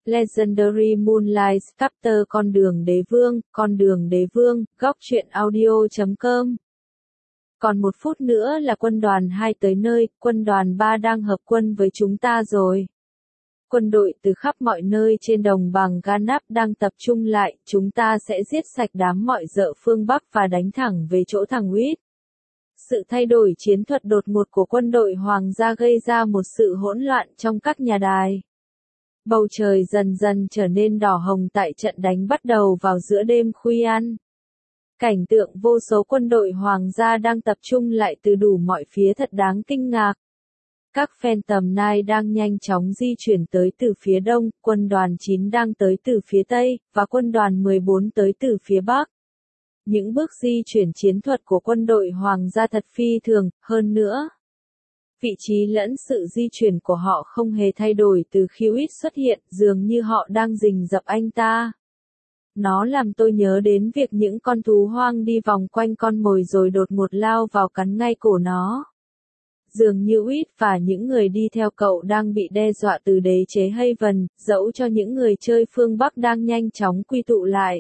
Legendary Moonlight Sculptor Con đường đế vương, góc truyện audio.com. Còn 1 phút nữa là quân đoàn 2 tới nơi, quân đoàn 3 đang hợp quân với chúng ta rồi. Quân đội từ khắp mọi nơi trên đồng bằng Ganap đang tập trung lại, chúng ta sẽ giết sạch đám mọi dợ phương Bắc và đánh thẳng về chỗ thằng Huyết. Sự thay đổi chiến thuật đột ngột của quân đội Hoàng gia gây ra một sự hỗn loạn trong các nhà đài. Bầu trời dần dần trở nên đỏ hồng tại trận đánh bắt đầu vào giữa đêm khuya. Cảnh tượng vô số quân đội Hoàng gia đang tập trung lại từ đủ mọi phía thật đáng kinh ngạc. Các Phantom Knight đang nhanh chóng di chuyển tới từ phía đông, quân đoàn 9 đang tới từ phía tây, và quân đoàn 14 tới từ phía bắc. Những bước di chuyển chiến thuật của quân đội Hoàng gia thật phi thường, hơn nữa. Vị trí lẫn sự di chuyển của họ không hề thay đổi từ khi Huyết xuất hiện, dường như họ đang rình rập anh ta. Nó làm tôi nhớ đến việc những con thú hoang đi vòng quanh con mồi rồi đột ngột lao vào cắn ngay cổ nó. Dường như Huyết và những người đi theo cậu đang bị đe dọa từ đế chế Haven, dẫu cho những người chơi phương Bắc đang nhanh chóng quy tụ lại.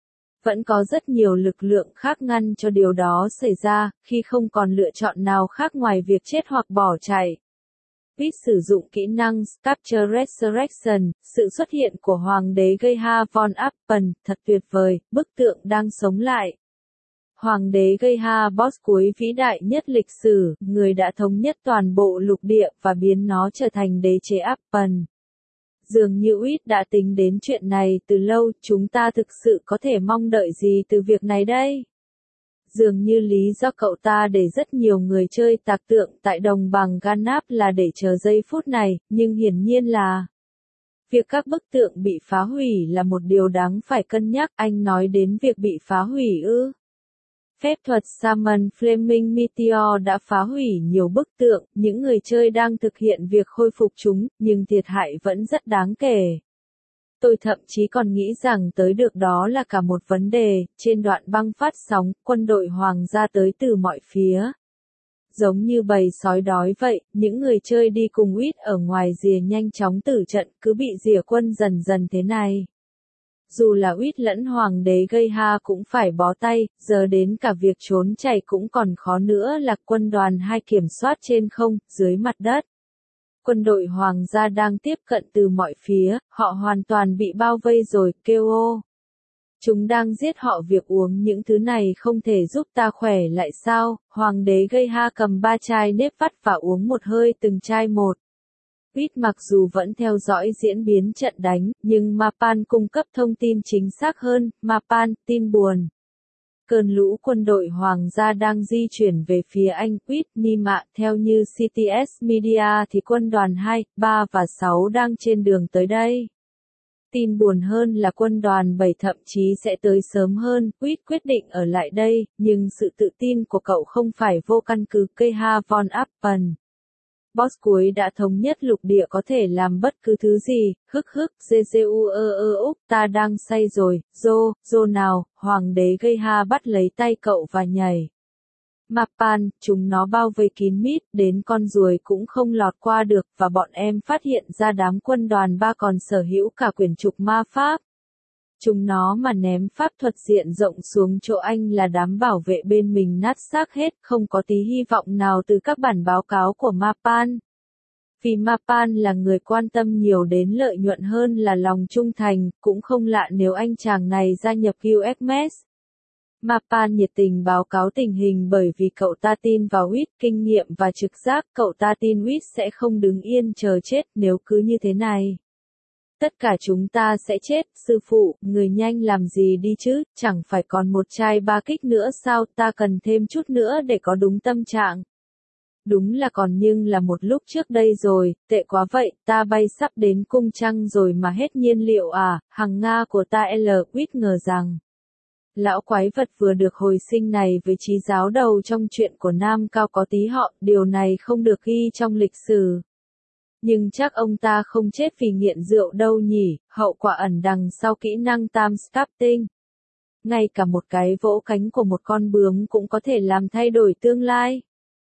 Vẫn có rất nhiều lực lượng khác ngăn cho điều đó xảy ra, khi không còn lựa chọn nào khác ngoài việc chết hoặc bỏ chạy. Huyết sử dụng kỹ năng Sculpture Resurrection, sự xuất hiện của Hoàng đế Geha von Appen, thật tuyệt vời, bức tượng đang sống lại. Hoàng đế Geha boss cuối vĩ đại nhất lịch sử, người đã thống nhất toàn bộ lục địa và biến nó trở thành đế chế Appen. Dường như Huyết đã tính đến chuyện này từ lâu, chúng ta thực sự có thể mong đợi gì từ việc này đây? Dường như lý do cậu ta để rất nhiều người chơi tạc tượng tại đồng bằng Ganap là để chờ giây phút này, nhưng hiển nhiên là việc các bức tượng bị phá hủy là một điều đáng phải cân nhắc. Anh nói đến việc bị phá hủy ư? Phép thuật Summon Flaming Meteor đã phá hủy nhiều bức tượng, những người chơi đang thực hiện việc khôi phục chúng, nhưng thiệt hại vẫn rất đáng kể. Tôi thậm chí còn nghĩ rằng tới được đó là cả một vấn đề. Trên đoạn băng phát sóng, quân đội Hoàng gia tới từ mọi phía. Giống như bầy sói đói vậy, những người chơi đi cùng Huyết ở ngoài rìa nhanh chóng tử trận, cứ bị rìa quân dần dần thế này. Dù là Huyết lẫn Hoàng đế Geha cũng phải bó tay, giờ đến cả việc trốn chạy cũng còn khó nữa. Là quân đoàn 2 kiểm soát trên không, dưới mặt đất. Quân đội Hoàng gia đang tiếp cận từ mọi phía, họ hoàn toàn bị bao vây rồi, kêu ô. Chúng đang giết họ, việc uống những thứ này không thể giúp ta khỏe lại sao? Hoàng đế Geha cầm 3 chai nếp vắt và uống một hơi từng chai một. Huyết mặc dù vẫn theo dõi diễn biến trận đánh, nhưng Mapan cung cấp thông tin chính xác hơn. Mapan, tin buồn. Cơn lũ quân đội Hoàng gia đang di chuyển về phía Anh. Huyết, Nima, theo như CTS Media thì quân đoàn 2, 3 và 6 đang trên đường tới đây. Tin buồn hơn là quân đoàn 7 thậm chí sẽ tới sớm hơn. Huyết quyết định ở lại đây, nhưng sự tự tin của cậu không phải vô căn cứ. Geha von Appen, boss cuối đã thống nhất lục địa, có thể làm bất cứ thứ gì. Ta đang say rồi. Zo nào. Hoàng đế Geha bắt lấy tay cậu và nhảy. Mapan, chúng nó bao vây kín mít, đến con ruồi cũng không lọt qua được, và bọn em phát hiện ra đám quân đoàn 3 còn sở hữu cả quyển trục ma pháp. Chúng nó mà ném pháp thuật diện rộng xuống chỗ anh là đám bảo vệ bên mình nát xác hết, không có tí hy vọng nào từ các bản báo cáo của Mapan. Vì Mapan là người quan tâm nhiều đến lợi nhuận hơn là lòng trung thành, cũng không lạ nếu anh chàng này gia nhập UXMS. Mapan nhiệt tình báo cáo tình hình bởi vì cậu ta tin vào Huyết, kinh nghiệm và trực giác. Cậu ta tin Huyết sẽ không đứng yên chờ chết nếu cứ như thế này. Tất cả chúng ta sẽ chết. Sư phụ, người nhanh làm gì đi chứ, chẳng phải còn một chai 3 kích nữa sao? Ta cần thêm chút nữa để có đúng tâm trạng. Đúng là còn, nhưng là một lúc trước đây rồi, tệ quá vậy. Ta bay sắp đến cung trăng rồi mà hết nhiên liệu à? Hằng Nga của ta Huyết ngờ rằng lão quái vật vừa được hồi sinh này với trí giáo đầu trong chuyện của Nam Cao có tí họ, điều này không được ghi trong lịch sử. Nhưng chắc ông ta không chết vì nghiện rượu đâu nhỉ, hậu quả ẩn đằng sau kỹ năng time sculpting. Ngay cả một cái vỗ cánh của một con bướm cũng có thể làm thay đổi tương lai.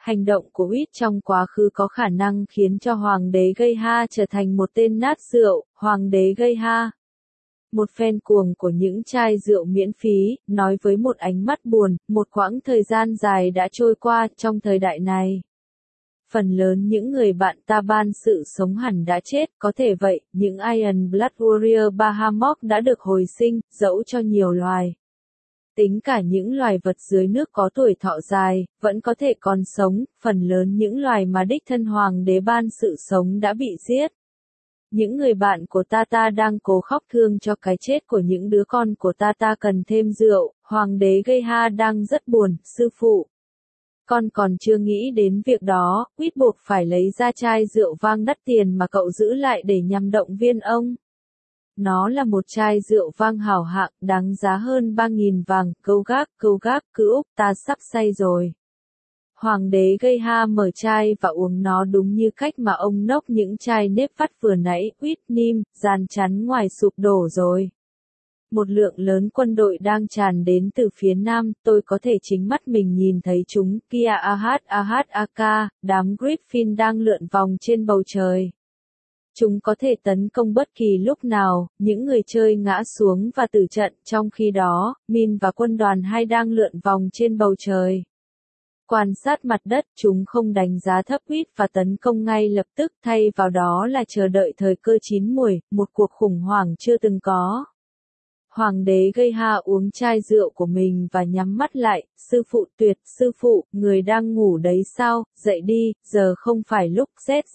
hành động của Uýt trong quá khứ có khả năng khiến cho Hoàng đế Geha trở thành một tên nát rượu. Hoàng đế Geha, một fan cuồng của những chai rượu miễn phí, nói với một ánh mắt buồn, một quãng thời gian dài đã trôi qua trong thời đại này. Phần lớn những người bạn ta ban sự sống hẳn đã chết, có thể vậy, những Iron Blood Warrior Bahamut đã được hồi sinh, dẫu cho nhiều loài. Tính cả những loài vật dưới nước có tuổi thọ dài, vẫn có thể còn sống, phần lớn những loài mà đích thân hoàng đế ban sự sống đã bị giết. Những người bạn của ta đang cố khóc thương cho cái chết của những đứa con của ta cần thêm rượu, hoàng đế Geha đang rất buồn, sư phụ. Con còn chưa nghĩ đến việc đó, Uýt buộc phải lấy ra chai rượu vang đắt tiền mà cậu giữ lại để nhằm động viên ông. Nó là một chai rượu vang hảo hạng, đáng giá hơn 3.000 vàng, câu gác, cứ Úc, ta sắp say rồi. Hoàng đế Geha mở chai và uống nó đúng như cách mà ông nốc những chai nếp vắt vừa nãy, Uýt Nim, gian chắn ngoài sụp đổ rồi. Một lượng lớn quân đội đang tràn đến từ phía nam, tôi có thể chính mắt mình nhìn thấy chúng, kia Aka, đám Griffin đang lượn vòng trên bầu trời. Chúng có thể tấn công bất kỳ lúc nào, những người chơi ngã xuống và tử trận, trong khi đó, Min và quân đoàn 2 đang lượn vòng trên bầu trời. Quan sát mặt đất, chúng không đánh giá thấp Uýt và tấn công ngay lập tức, thay vào đó là chờ đợi thời cơ chín muồi, một cuộc khủng hoảng chưa từng có. Hoàng đế Geha uống chai rượu của mình và nhắm mắt lại, sư phụ, người đang ngủ đấy sao, dậy đi, giờ không phải lúc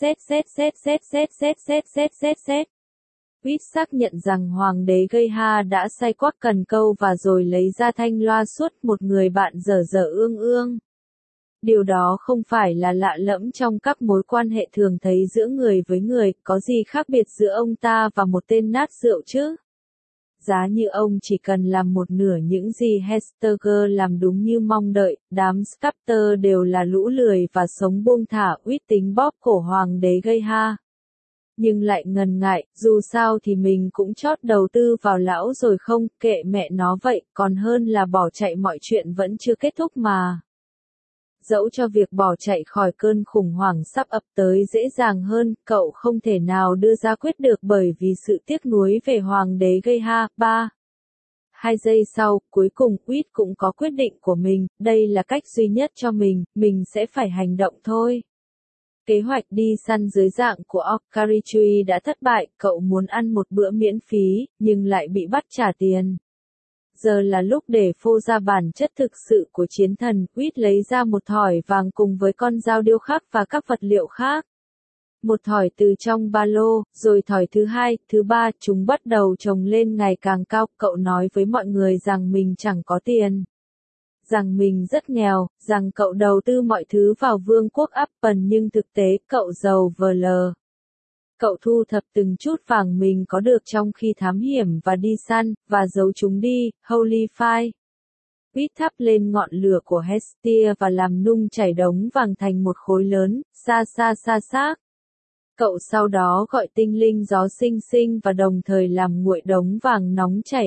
Uýt xác nhận rằng hoàng đế Geha đã say quắc cần câu và rồi lấy ra thanh loa suốt một người bạn dở ương. Điều đó không phải là lạ lẫm trong các mối quan hệ thường thấy giữa người với người, có gì khác biệt giữa ông ta và một tên nát rượu chứ? Giá như ông chỉ cần làm một nửa những gì Hesteger làm đúng như mong đợi, đám Scepter đều là lũ lười và sống buông thả. Uýt tính bóp cổ hoàng đế Geha. Nhưng lại ngần ngại, dù sao thì mình cũng chót đầu tư vào lão rồi không, kệ mẹ nó vậy, còn hơn là bỏ chạy mọi chuyện vẫn chưa kết thúc mà. Dẫu cho việc bỏ chạy khỏi cơn khủng hoảng sắp ập tới dễ dàng hơn, cậu không thể nào đưa ra quyết được bởi vì sự tiếc nuối về hoàng đế Geha. 2 giây sau, cuối cùng Uýt cũng có quyết định của mình, đây là cách duy nhất cho mình sẽ phải hành động thôi. Kế hoạch đi săn dưới dạng của Okarichui đã thất bại, cậu muốn ăn một bữa miễn phí, nhưng lại bị bắt trả tiền. Giờ là lúc để phô ra bản chất thực sự của chiến thần, Uýt lấy ra một thỏi vàng cùng với con dao điêu khắc và các vật liệu khác. Một thỏi từ trong ba lô, rồi thỏi thứ hai, thứ ba, chúng bắt đầu chồng lên ngày càng cao, cậu nói với mọi người rằng mình chẳng có tiền. Rằng mình rất nghèo, rằng cậu đầu tư mọi thứ vào vương quốc Apple nhưng thực tế cậu giàu vờ lờ. Cậu thu thập từng chút vàng mình có được trong khi thám hiểm và đi săn, và giấu chúng đi, Holy Fire. Uýt thắp lên ngọn lửa của Hestia và làm nung chảy đống vàng thành một khối lớn, xa xác. Cậu sau đó gọi tinh linh gió sinh sinh và đồng thời làm nguội đống vàng nóng chảy.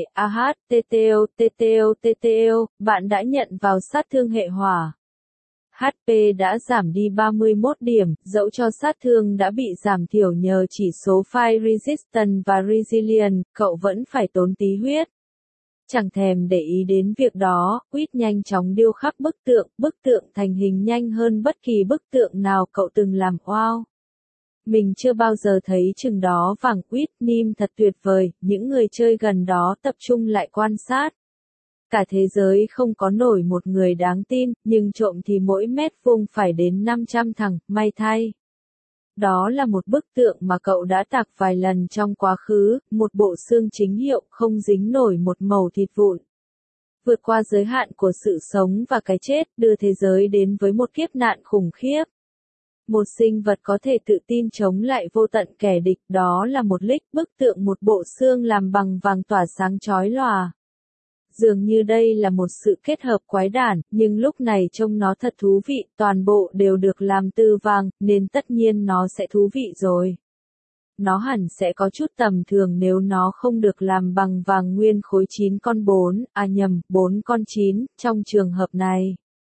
TTO, bạn đã nhận vào sát thương hệ hỏa. HP đã giảm đi 31 điểm, dẫu cho sát thương đã bị giảm thiểu nhờ chỉ số Fire Resistance và Resilient, cậu vẫn phải tốn tí huyết. Chẳng thèm để ý đến việc đó, Uýt nhanh chóng điêu khắc bức tượng thành hình nhanh hơn bất kỳ bức tượng nào cậu từng làm. Wow! Mình chưa bao giờ thấy chừng đó vàng. Uýt Nim thật tuyệt vời, những người chơi gần đó tập trung lại quan sát. Cả thế giới không có nổi một người đáng tin, nhưng trộm thì mỗi mét vuông phải đến 500 thằng, may thay. Đó là một bức tượng mà cậu đã tạc vài lần trong quá khứ, một bộ xương chính hiệu, không dính nổi một mẩu thịt vụn. Vượt qua giới hạn của sự sống và cái chết, đưa thế giới đến với một kiếp nạn khủng khiếp. Một sinh vật có thể tự tin chống lại vô tận kẻ địch, đó là một bức tượng một bộ xương làm bằng vàng tỏa sáng chói lòa. Dường như đây là một sự kết hợp quái đản, nhưng lúc này trông nó thật thú vị, toàn bộ đều được làm từ vàng, nên tất nhiên nó sẽ thú vị rồi. Nó hẳn sẽ có chút tầm thường nếu nó không được làm bằng vàng nguyên khối 4 con 9, trong trường hợp này.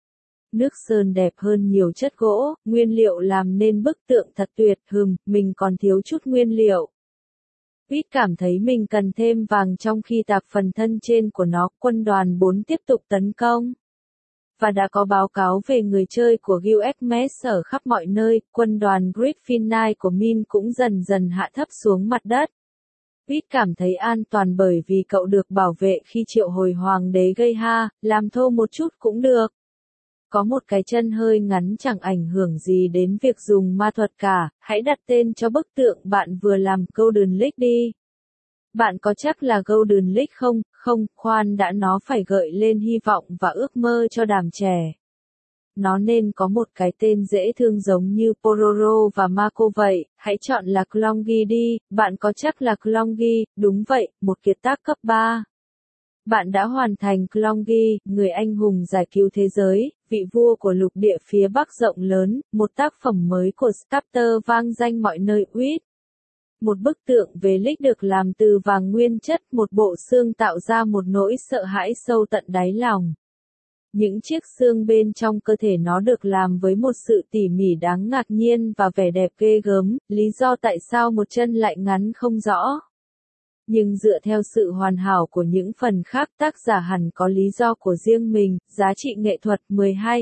Nước sơn đẹp hơn nhiều chất gỗ, nguyên liệu làm nên bức tượng thật tuyệt, mình còn thiếu chút nguyên liệu. Pete cảm thấy mình cần thêm vàng trong khi tạc phần thân trên của nó, quân đoàn 4 tiếp tục tấn công. Và đã có báo cáo về người chơi của Guild Xmas ở khắp mọi nơi, quân đoàn Gryffindor của Min cũng dần dần hạ thấp xuống mặt đất. Pete cảm thấy an toàn bởi vì cậu được bảo vệ khi triệu hồi hoàng đế gây ha, làm thô một chút cũng được. Có một cái chân hơi ngắn chẳng ảnh hưởng gì đến việc dùng ma thuật cả, hãy đặt tên cho bức tượng bạn vừa làm Golden League đi. Bạn có chắc là Golden League không? Không, khoan đã, nó phải gợi lên hy vọng và ước mơ cho đám trẻ. Nó nên có một cái tên dễ thương giống như Pororo và Mako vậy, hãy chọn là Clongy đi, bạn có chắc là Clongy, đúng vậy, một kiệt tác cấp 3. Bạn đã hoàn thành Clongy, người anh hùng giải cứu thế giới, vị vua của lục địa phía Bắc rộng lớn, một tác phẩm mới của Sculptor vang danh mọi nơi Uýt. Một bức tượng về Lick được làm từ vàng nguyên chất, một bộ xương tạo ra một nỗi sợ hãi sâu tận đáy lòng. Những chiếc xương bên trong cơ thể nó được làm với một sự tỉ mỉ đáng ngạc nhiên và vẻ đẹp ghê gớm, lý do tại sao một chân lại ngắn không rõ. Nhưng dựa theo sự hoàn hảo của những phần khác, tác giả hẳn có lý do của riêng mình. Giá trị nghệ thuật 12,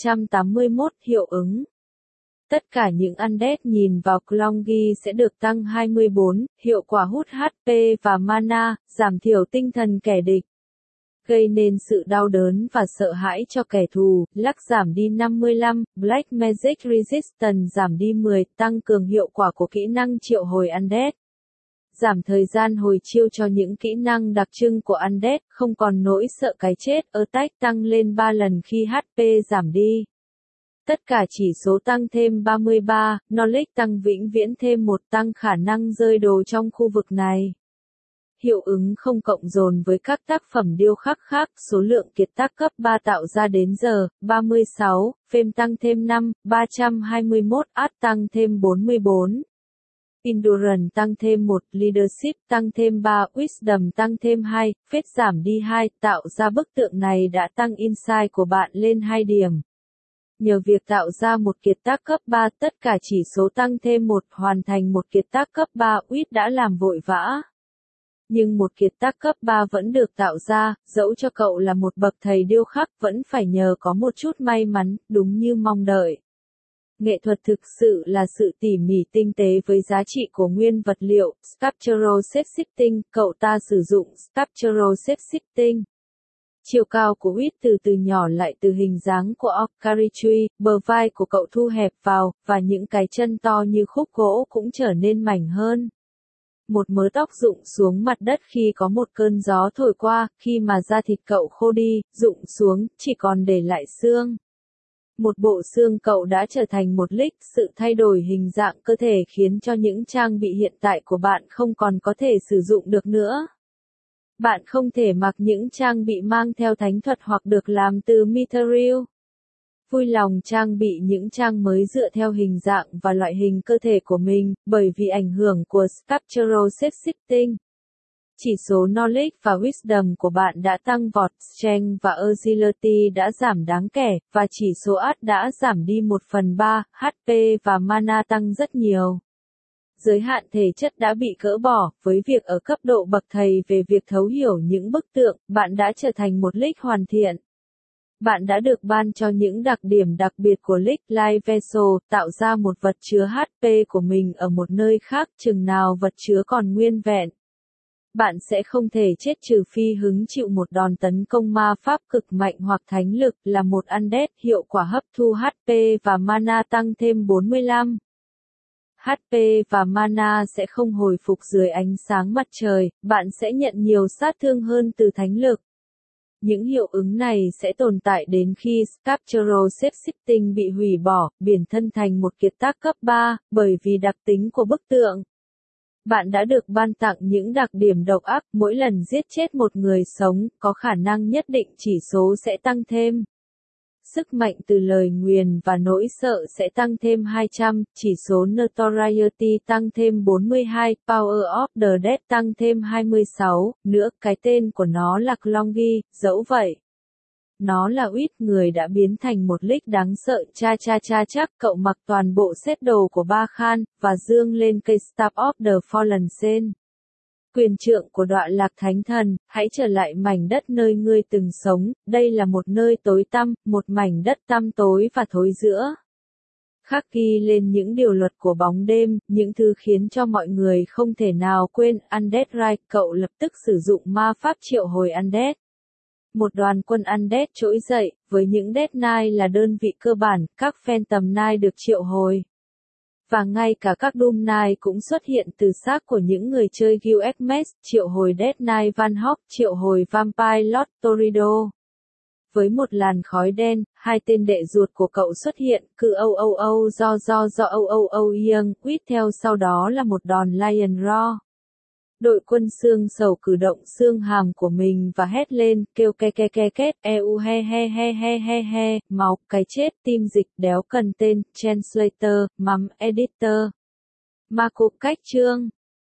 381 hiệu ứng. Tất cả những undead nhìn vào Clongy sẽ được tăng 24, hiệu quả hút HP và mana, giảm thiểu tinh thần kẻ địch. Gây nên sự đau đớn và sợ hãi cho kẻ thù, Luck giảm đi 55, Black Magic Resistance giảm đi 10, tăng cường hiệu quả của kỹ năng triệu hồi undead. Giảm thời gian hồi chiêu cho những kỹ năng đặc trưng của undead, không còn nỗi sợ cái chết, attack tăng lên 3 lần khi HP giảm đi. Tất cả chỉ số tăng thêm 33, knowledge tăng vĩnh viễn thêm 1, tăng khả năng rơi đồ trong khu vực này. Hiệu ứng không cộng dồn với các tác phẩm điêu khắc khác, số lượng kiệt tác cấp 3 tạo ra đến giờ, 36, Fame tăng thêm 5, 321, Art tăng thêm 44. Endurance tăng thêm 1, Leadership tăng thêm 3, Wisdom tăng thêm 2, Faith giảm đi 2, tạo ra bức tượng này đã tăng insight của bạn lên 2 điểm. Nhờ việc tạo ra một kiệt tác cấp 3, tất cả chỉ số tăng thêm 1, hoàn thành một kiệt tác cấp 3, Wit đã làm vội vã. Nhưng một kiệt tác cấp 3 vẫn được tạo ra, dẫu cho cậu là một bậc thầy điêu khắc vẫn phải nhờ có một chút may mắn, đúng như mong đợi. Nghệ thuật thực sự là sự tỉ mỉ tinh tế với giá trị của nguyên vật liệu, Sculptural Shape-shifting, cậu ta sử dụng Sculptural Shape-shifting. Chiều cao của Wit từ nhỏ lại từ hình dáng của Orcaritree, bờ vai của cậu thu hẹp vào, và những cái chân to như khúc gỗ cũng trở nên mảnh hơn. Một mớ tóc rụng xuống mặt đất khi có một cơn gió thổi qua, khi mà da thịt cậu khô đi, rụng xuống, chỉ còn để lại xương. Một bộ xương cậu đã trở thành một Lick, sự thay đổi hình dạng cơ thể khiến cho những trang bị hiện tại của bạn không còn có thể sử dụng được nữa. Bạn không thể mặc những trang bị mang theo thánh thuật hoặc được làm từ Mithril. Vui lòng trang bị những trang mới dựa theo hình dạng và loại hình cơ thể của mình, bởi vì ảnh hưởng của Sculptural Shape-shifting. Chỉ số Knowledge và Wisdom của bạn đã tăng vọt, Strength và Agility đã giảm đáng kể, và chỉ số Art đã giảm đi 1/3, HP và Mana tăng rất nhiều. Giới hạn thể chất đã bị gỡ bỏ, với việc ở cấp độ bậc thầy về việc thấu hiểu những bức tượng, bạn đã trở thành một Lick hoàn thiện. Bạn đã được ban cho những đặc điểm đặc biệt của Lick Life Vessel, tạo ra một vật chứa HP của mình ở một nơi khác chừng nào vật chứa còn nguyên vẹn. Bạn sẽ không thể chết trừ phi hứng chịu một đòn tấn công ma pháp cực mạnh hoặc thánh lực, là một undead, hiệu quả hấp thu HP và mana tăng thêm 45. HP và mana sẽ không hồi phục dưới ánh sáng mặt trời, bạn sẽ nhận nhiều sát thương hơn từ thánh lực. Những hiệu ứng này sẽ tồn tại đến khi Sculptural Shape-shifting bị hủy bỏ, biến thân thành một kiệt tác cấp 3, bởi vì đặc tính của bức tượng. Bạn đã được ban tặng những đặc điểm độc ác, mỗi lần giết chết một người sống, có khả năng nhất định chỉ số sẽ tăng thêm. Sức mạnh từ lời nguyền và nỗi sợ sẽ tăng thêm 200, chỉ số Notoriety tăng thêm 42, Power of the Dead tăng thêm 26, nữa, cái tên của nó là Clongy, dẫu vậy. nó là Uýt, người đã biến thành một Lick đáng sợ. Cha cha cha chắc cậu mặc toàn bộ set đồ của Ba Khan, và dương lên cây Staff of the Fallen Sen. Quyền trượng của Đoạn Lạc Thánh Thần, hãy trở lại mảnh đất nơi ngươi từng sống, đây là một nơi tối tăm, một mảnh đất tăm tối và thối rữa. Khắc ghi lên những điều luật của bóng đêm, những thứ khiến cho mọi người không thể nào quên. Undead Rise, cậu lập tức sử dụng ma pháp triệu hồi Undead. Một đoàn quân Undead trỗi dậy, với những Death Knight là đơn vị cơ bản, các Phantom Knight được triệu hồi. Và ngay cả các Doom Knight cũng xuất hiện từ xác của những người chơi Guild Xmas, triệu hồi Death Knight Van Hawk, triệu hồi Vampire Lord Torido. Với một làn khói đen, hai tên đệ ruột của cậu xuất hiện, cứ do Young, Uýt theo sau đó là một đòn Lion Roar. Đội quân xương sầu cử động xương hàm của mình và hét lên, kêu ke két, he, máu, cái chết, tim dịch, đéo cần tên, translator, mắm, editor. Marco cách chương